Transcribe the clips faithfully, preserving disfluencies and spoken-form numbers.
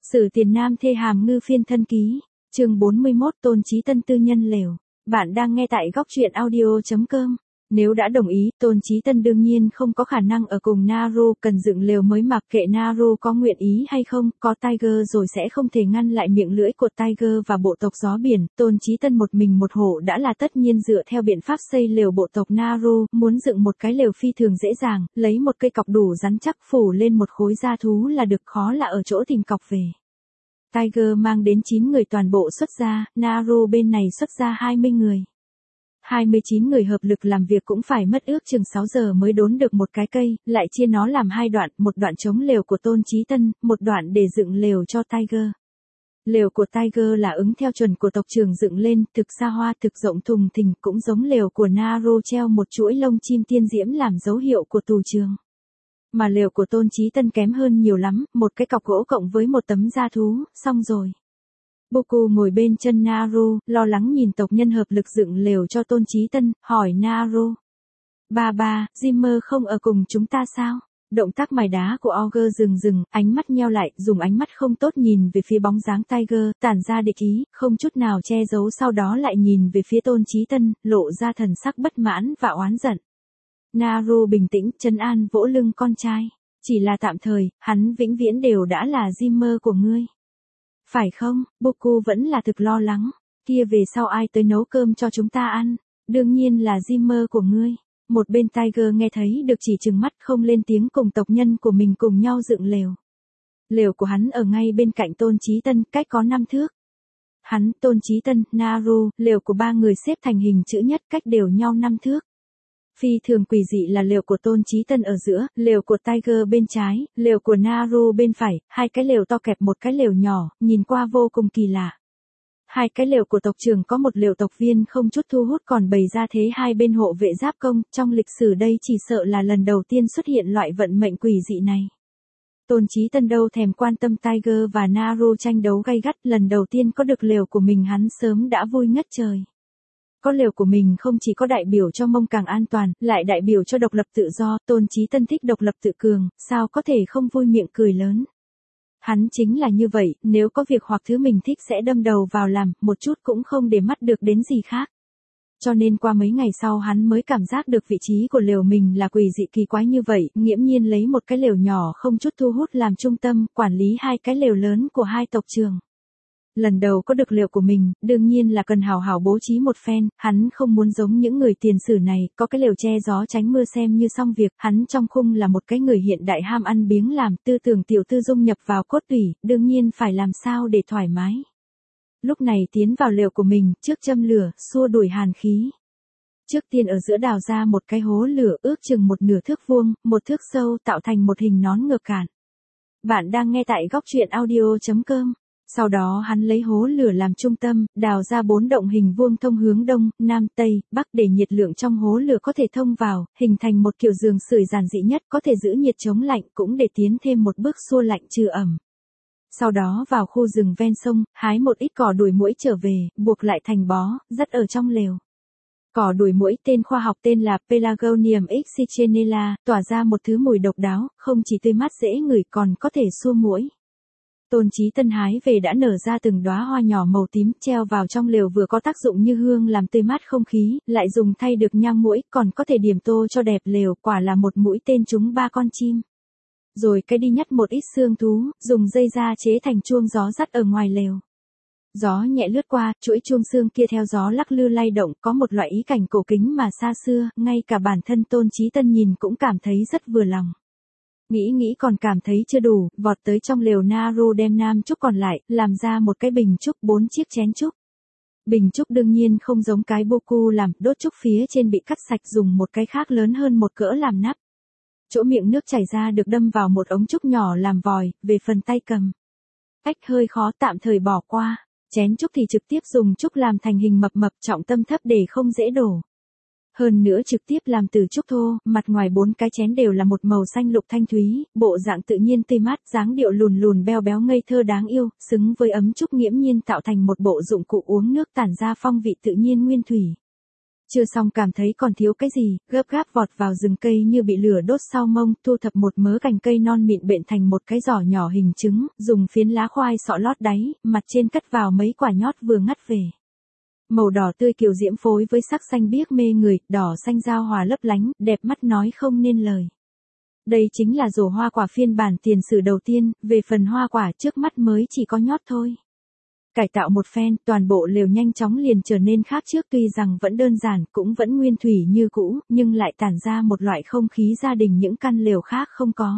Sử Tiền Nam thê hàm ngư phiên thân ký, chương bốn mươi mốt Tôn Chí Tân tư nhân lều. Bạn đang nghe tại góc truyện audio chấm com. Nếu đã đồng ý, Tôn Chí Tân đương nhiên không có khả năng ở cùng Naru, cần dựng lều mới mặc kệ Naru có nguyện ý hay không, có Tiger rồi sẽ không thể ngăn lại miệng lưỡi của Tiger và bộ tộc gió biển. Tôn Chí Tân một mình một hộ đã là tất nhiên dựa theo biện pháp xây lều bộ tộc Naru, muốn dựng một cái lều phi thường dễ dàng, lấy một cây cọc đủ rắn chắc phủ lên một khối da thú là được, khó là ở chỗ tìm cọc về. Tiger mang đến chín người toàn bộ xuất gia, Naru bên này xuất gia hai mươi người. hai mươi chín người hợp lực làm việc cũng phải mất ước chừng sáu giờ mới đốn được một cái cây, lại chia nó làm hai đoạn, một đoạn chống lều của Tôn Chí Tân, một đoạn để dựng lều cho Tiger. Lều của Tiger là ứng theo chuẩn của tộc trưởng dựng lên, thực xa hoa, thực rộng thùng thình, cũng giống lều của Naru treo một chuỗi lông chim tiên diễm làm dấu hiệu của tù trường. Mà lều của Tôn Chí Tân kém hơn nhiều lắm, một cái cọc gỗ cộng với một tấm da thú, xong rồi. Boku ngồi bên chân Naru, lo lắng nhìn tộc nhân hợp lực dựng lều cho Tôn Chí Tân, hỏi Naru. Ba ba, Jimmer không ở cùng chúng ta sao? Động tác mài đá của Auger dừng dừng, ánh mắt nheo lại, dùng ánh mắt không tốt nhìn về phía bóng dáng Tiger, tản ra địch ý, không chút nào che giấu, sau đó lại nhìn về phía Tôn Chí Tân, lộ ra thần sắc bất mãn và oán giận. Naru bình tĩnh, trấn an vỗ lưng con trai. Chỉ là tạm thời, hắn vĩnh viễn đều đã là Jimmer của ngươi. Phải không? Boku vẫn là thực lo lắng. Kia về sau ai tới nấu cơm cho chúng ta ăn? Đương nhiên là Jimmer của ngươi. Một bên Tiger nghe thấy được chỉ trừng mắt không lên tiếng, cùng tộc nhân của mình cùng nhau dựng lều. Lều của hắn ở ngay bên cạnh Tôn Chí Tân, cách có năm thước. Hắn, Tôn Chí Tân, Naru, lều của ba người xếp thành hình chữ nhất, cách đều nhau năm thước. Phi thường quỷ dị là lều của Tôn Chí Tân ở giữa, lều của Tiger bên trái, lều của Naru bên phải, hai cái lều to kẹp một cái lều nhỏ, nhìn qua vô cùng kỳ lạ. Hai cái lều của tộc trưởng có một lều tộc viên không chút thu hút, còn bày ra thế hai bên hộ vệ giáp công, trong lịch sử đây chỉ sợ là lần đầu tiên xuất hiện loại vận mệnh quỷ dị này. Tôn Chí Tân đâu thèm quan tâm Tiger và Naru tranh đấu gay gắt, lần đầu tiên có được lều của mình hắn sớm đã vui ngất trời. Có lều của mình không chỉ có đại biểu cho mông càng an toàn, lại đại biểu cho độc lập tự do, Tôn Chí Tân thích độc lập tự cường, sao có thể không vui miệng cười lớn. Hắn chính là như vậy, nếu có việc hoặc thứ mình thích sẽ đâm đầu vào làm, một chút cũng không để mắt được đến gì khác. Cho nên qua mấy ngày sau hắn mới cảm giác được vị trí của lều mình là quỷ dị kỳ quái như vậy, nghiễm nhiên lấy một cái lều nhỏ không chút thu hút làm trung tâm, quản lý hai cái lều lớn của hai tộc trưởng. Lần đầu có được lều của mình, đương nhiên là cần hào hào bố trí một phen, hắn không muốn giống những người tiền sử này, có cái lều che gió tránh mưa xem như xong việc, hắn trong khung là một cái người hiện đại ham ăn biếng làm, tư tưởng tiểu tư dung nhập vào cốt tủy, đương nhiên phải làm sao để thoải mái. Lúc này tiến vào lều của mình, trước châm lửa, xua đuổi hàn khí. Trước tiên ở giữa đào ra một cái hố lửa ước chừng một nửa thước vuông, một thước sâu, tạo thành một hình nón ngược cản. Bạn đang nghe tại góc truyện audio chấm com. Sau đó hắn lấy hố lửa làm trung tâm, đào ra bốn động hình vuông thông hướng đông, nam, tây, bắc để nhiệt lượng trong hố lửa có thể thông vào, hình thành một kiểu giường sưởi giản dị nhất, có thể giữ nhiệt chống lạnh, cũng để tiến thêm một bước xua lạnh trừ ẩm. Sau đó vào khu rừng ven sông, hái một ít cỏ đuổi muỗi trở về, buộc lại thành bó, dắt ở trong lều. Cỏ đuổi muỗi tên khoa học tên là Pelargonium excitronella, tỏa ra một thứ mùi độc đáo, không chỉ tươi mát dễ ngửi còn có thể xua muỗi. Tôn Chí Tân hái về đã nở ra từng đóa hoa nhỏ màu tím, treo vào trong lều vừa có tác dụng như hương làm tươi mát không khí, lại dùng thay được nhang muỗi, còn có thể điểm tô cho đẹp lều, quả là một mũi tên trúng ba con chim. Rồi cái đi nhặt một ít xương thú, dùng dây da chế thành chuông gió dắt ở ngoài lều. Gió nhẹ lướt qua, chuỗi chuông xương kia theo gió lắc lư lay động, có một loại ý cảnh cổ kính mà xa xưa, ngay cả bản thân Tôn Chí Tân nhìn cũng cảm thấy rất vừa lòng. Nghĩ nghĩ còn cảm thấy chưa đủ, vọt tới trong lều Naru đem nam trúc còn lại, làm ra một cái bình trúc, bốn chiếc chén trúc. Bình trúc đương nhiên không giống cái Boku làm, đốt trúc phía trên bị cắt sạch, dùng một cái khác lớn hơn một cỡ làm nắp. Chỗ miệng nước chảy ra được đâm vào một ống trúc nhỏ làm vòi, về phần tay cầm. Cách hơi khó tạm thời bỏ qua, chén trúc thì trực tiếp dùng trúc làm thành hình mập mập, trọng tâm thấp để không dễ đổ. Hơn nữa trực tiếp làm từ trúc thô, mặt ngoài bốn cái chén đều là một màu xanh lục thanh thúy, bộ dạng tự nhiên tươi mát, dáng điệu lùn lùn beo béo ngây thơ đáng yêu, xứng với ấm trúc nghiễm nhiên tạo thành một bộ dụng cụ uống nước tản ra phong vị tự nhiên nguyên thủy. Chưa xong cảm thấy còn thiếu cái gì, gấp gáp vọt vào rừng cây như bị lửa đốt sau mông, thu thập một mớ cành cây non mịn bện thành một cái giỏ nhỏ hình trứng, dùng phiến lá khoai sọ lót đáy, mặt trên cất vào mấy quả nhót vừa ngắt về. Màu đỏ tươi kiều diễm phối với sắc xanh biếc mê người, đỏ xanh giao hòa lấp lánh, đẹp mắt nói không nên lời. Đây chính là rổ hoa quả phiên bản tiền sử đầu tiên, về phần hoa quả trước mắt mới chỉ có nhót thôi. Cải tạo một phen, toàn bộ lều nhanh chóng liền trở nên khác trước, tuy rằng vẫn đơn giản, cũng vẫn nguyên thủy như cũ, nhưng lại tản ra một loại không khí gia đình những căn lều khác không có.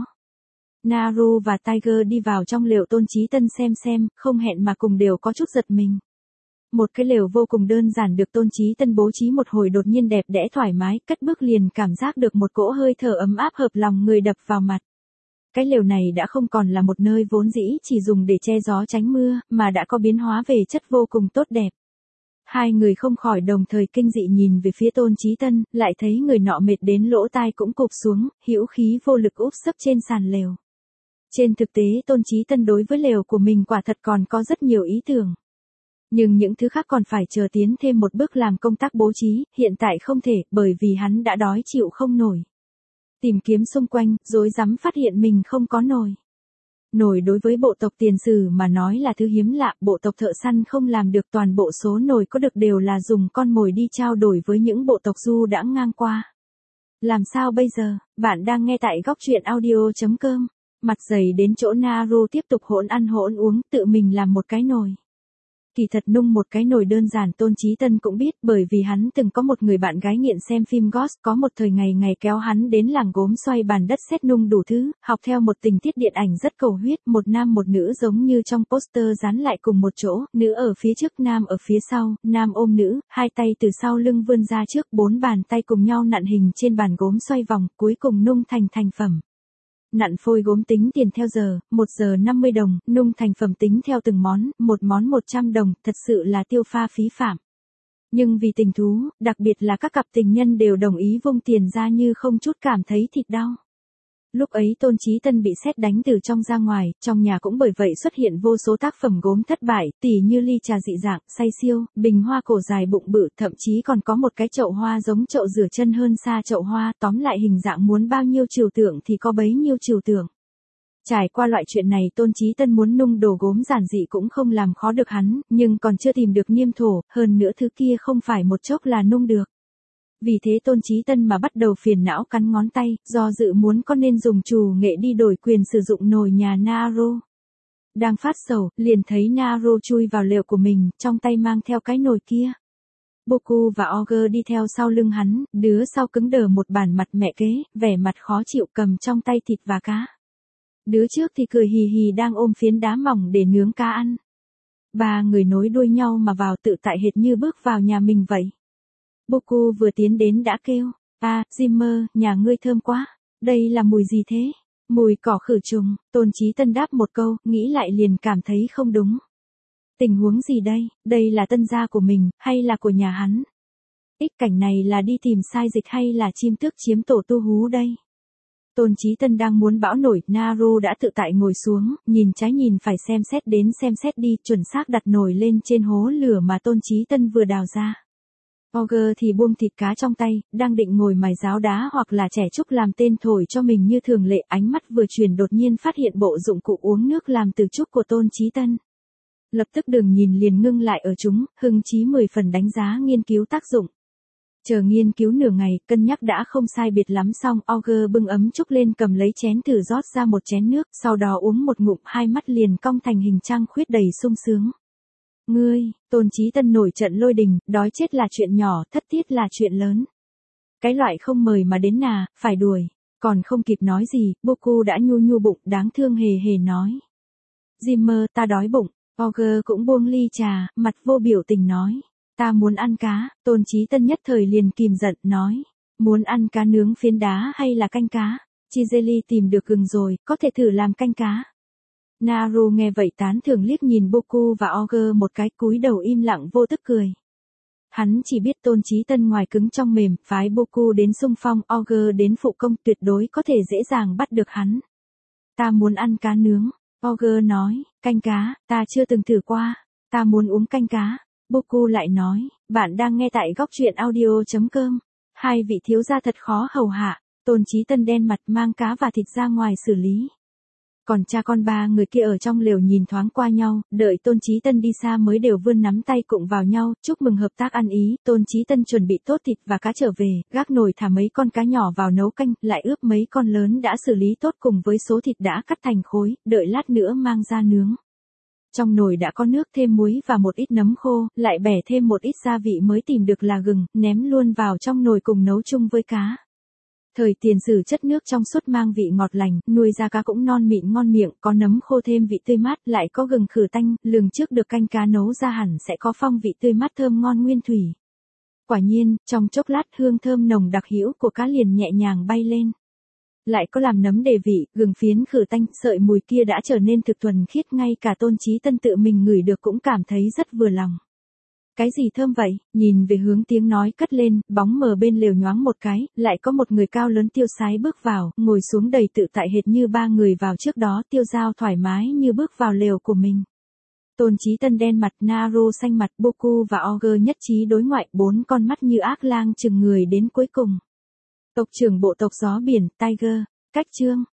Naru và Tiger đi vào trong lều Tôn Chí Tân xem xem, không hẹn mà cùng đều có chút giật mình. Một cái lều vô cùng đơn giản được Tôn Chí Tân bố trí một hồi đột nhiên đẹp đẽ thoải mái, cất bước liền cảm giác được một cỗ hơi thở ấm áp hợp lòng người đập vào mặt. Cái lều này đã không còn là một nơi vốn dĩ chỉ dùng để che gió tránh mưa, mà đã có biến hóa về chất vô cùng tốt đẹp. Hai người không khỏi đồng thời kinh dị nhìn về phía Tôn Chí Tân, lại thấy người nọ mệt đến lỗ tai cũng cụp xuống, hữu khí vô lực úp sấp trên sàn lều. Trên thực tế Tôn Chí Tân đối với lều của mình quả thật còn có rất nhiều ý tưởng. Nhưng những thứ khác còn phải chờ tiến thêm một bước làm công tác bố trí, hiện tại không thể, bởi vì hắn đã đói chịu không nổi. Tìm kiếm xung quanh, rối rắm phát hiện mình không có nồi. Nồi đối với bộ tộc Tiền Sử mà nói là thứ hiếm lạ, bộ tộc thợ săn không làm được, toàn bộ số nồi có được đều là dùng con mồi đi trao đổi với những bộ tộc du đãng ngang qua. Làm sao bây giờ, bạn đang nghe tại góc truyện audio chấm com, mặt dày đến chỗ Naru tiếp tục hỗn ăn hỗn uống, tự mình làm một cái nồi. Kỳ thật nung một cái nồi đơn giản Tôn Chí Tân cũng biết, bởi vì hắn từng có một người bạn gái nghiện xem phim Ghost, có một thời ngày ngày kéo hắn đến làng gốm xoay bàn đất sét nung đủ thứ, học theo một tình tiết điện ảnh rất cầu huyết, một nam một nữ giống như trong poster dán lại cùng một chỗ, nữ ở phía trước nam ở phía sau, nam ôm nữ, hai tay từ sau lưng vươn ra trước, bốn bàn tay cùng nhau nặn hình trên bàn gốm xoay vòng, cuối cùng nung thành thành phẩm. Nặn phôi gốm tính tiền theo giờ, một giờ năm mươi đồng, nung thành phẩm tính theo từng món, một món một trăm đồng, thật sự là tiêu pha phí phạm. Nhưng vì tình thú, đặc biệt là các cặp tình nhân đều đồng ý vung tiền ra như không chút cảm thấy thịt đau. Lúc ấy Tôn Chí Tân bị sét đánh từ trong ra ngoài, trong nhà cũng bởi vậy xuất hiện vô số tác phẩm gốm thất bại, tỉ như ly trà dị dạng, say siêu, bình hoa cổ dài bụng bự, thậm chí còn có một cái chậu hoa giống chậu rửa chân hơn xa chậu hoa, tóm lại hình dạng muốn bao nhiêu trừu tượng thì có bấy nhiêu trừu tượng. Trải qua loại chuyện này Tôn Chí Tân muốn nung đồ gốm giản dị cũng không làm khó được hắn, nhưng còn chưa tìm được niêm thổ, hơn nữa thứ kia không phải một chốc là nung được. Vì thế Tôn Chí Tân mà bắt đầu phiền não cắn ngón tay, do dự muốn có nên dùng trù nghệ đi đổi quyền sử dụng nồi nhà Naru. Đang phát sầu, liền thấy Naru chui vào lều của mình, trong tay mang theo cái nồi kia. Boku và Ogre đi theo sau lưng hắn, đứa sau cứng đờ một bản mặt mẹ kế, vẻ mặt khó chịu cầm trong tay thịt và cá. Đứa trước thì cười hì hì đang ôm phiến đá mỏng để nướng cá ăn. Ba người nối đuôi nhau mà vào tự tại hệt như bước vào nhà mình vậy. Boku vừa tiến đến đã kêu, à, Jimmer, nhà ngươi thơm quá, đây là mùi gì thế? Mùi cỏ khử trùng, Tôn Chí Tân đáp một câu, nghĩ lại liền cảm thấy không đúng. Tình huống gì đây, đây là tân gia của mình, hay là của nhà hắn? Ích cảnh này là đi tìm sai dịch hay là chim tước chiếm tổ tu hú đây? Tôn Chí Tân đang muốn bão nổi, Naru đã tự tại ngồi xuống, nhìn trái nhìn phải xem xét đến xem xét đi, chuẩn xác đặt nồi lên trên hố lửa mà Tôn Chí Tân vừa đào ra. Ogre thì buông thịt cá trong tay, đang định ngồi mài giáo đá hoặc là trẻ trúc làm tên thổi cho mình như thường lệ, ánh mắt vừa chuyển đột nhiên phát hiện bộ dụng cụ uống nước làm từ trúc của Tôn Chí Tân. Lập tức đừng nhìn liền ngưng lại ở chúng, hưng chí mười phần đánh giá nghiên cứu tác dụng. Chờ nghiên cứu nửa ngày, cân nhắc đã không sai biệt lắm xong, Ogre bưng ấm trúc lên cầm lấy chén thử rót ra một chén nước, sau đó uống một ngụm, hai mắt liền cong thành hình trăng khuyết đầy sung sướng. Ngươi, Tôn Chí Tân nổi trận lôi đình, đói chết là chuyện nhỏ, thất tiết là chuyện lớn. Cái loại không mời mà đến nà, phải đuổi. Còn không kịp nói gì, Boku đã nhu nhu bụng, đáng thương hề hề nói. Jimmer, ta đói bụng. Ogre cũng buông ly trà, mặt vô biểu tình nói. Ta muốn ăn cá, Tôn Chí Tân nhất thời liền kìm giận, nói. Muốn ăn cá nướng phiến đá hay là canh cá? Chizeli tìm được gừng rồi, có thể thử làm canh cá. Naru nghe vậy tán thưởng liếc nhìn Boku và Ogre một cái, cúi đầu im lặng vô tức cười. Hắn chỉ biết Tôn Chí Tân ngoài cứng trong mềm, phái Boku đến xung phong, Ogre đến phụ công, tuyệt đối có thể dễ dàng bắt được hắn. Ta muốn ăn cá nướng, Ogre nói, canh cá, ta chưa từng thử qua, ta muốn uống canh cá. Boku lại nói, bạn đang nghe tại góc truyện audio.com. Hai vị thiếu gia thật khó hầu hạ, Tôn Chí Tân đen mặt mang cá và thịt ra ngoài xử lý. Còn cha con ba người kia ở trong lều nhìn thoáng qua nhau, đợi Tôn Chí Tân đi xa mới đều vươn nắm tay cụng vào nhau, chúc mừng hợp tác ăn ý. Tôn Chí Tân chuẩn bị tốt thịt và cá trở về, gác nồi thả mấy con cá nhỏ vào nấu canh, lại ướp mấy con lớn đã xử lý tốt cùng với số thịt đã cắt thành khối, đợi lát nữa mang ra nướng. Trong nồi đã có nước, thêm muối và một ít nấm khô, lại bẻ thêm một ít gia vị mới tìm được là gừng, ném luôn vào trong nồi cùng nấu chung với cá. Thời tiền sử chất nước trong suốt mang vị ngọt lành, nuôi ra cá cũng non mịn ngon miệng, có nấm khô thêm vị tươi mát, lại có gừng khử tanh, lường trước được canh cá nấu ra hẳn sẽ có phong vị tươi mát thơm ngon nguyên thủy. Quả nhiên, trong chốc lát hương thơm nồng đặc hữu của cá liền nhẹ nhàng bay lên. Lại có làm nấm đề vị, gừng phiến khử tanh, sợi mùi kia đã trở nên thực thuần khiết, ngay cả Tôn Chí Tân tự mình ngửi được cũng cảm thấy rất vừa lòng. Cái gì thơm vậy? Nhìn về hướng tiếng nói cất lên, bóng mờ bên lều nhoáng một cái, lại có một người cao lớn tiêu sái bước vào, ngồi xuống đầy tự tại hệt như ba người vào trước đó, tiêu dao thoải mái như bước vào lều của mình. Tôn Chí Tân đen mặt, Naru xanh mặt, Boku và Ogre nhất trí đối ngoại, bốn con mắt như ác lang chừng người đến cuối cùng. Tộc trưởng bộ tộc gió biển, Tiger, cách chương.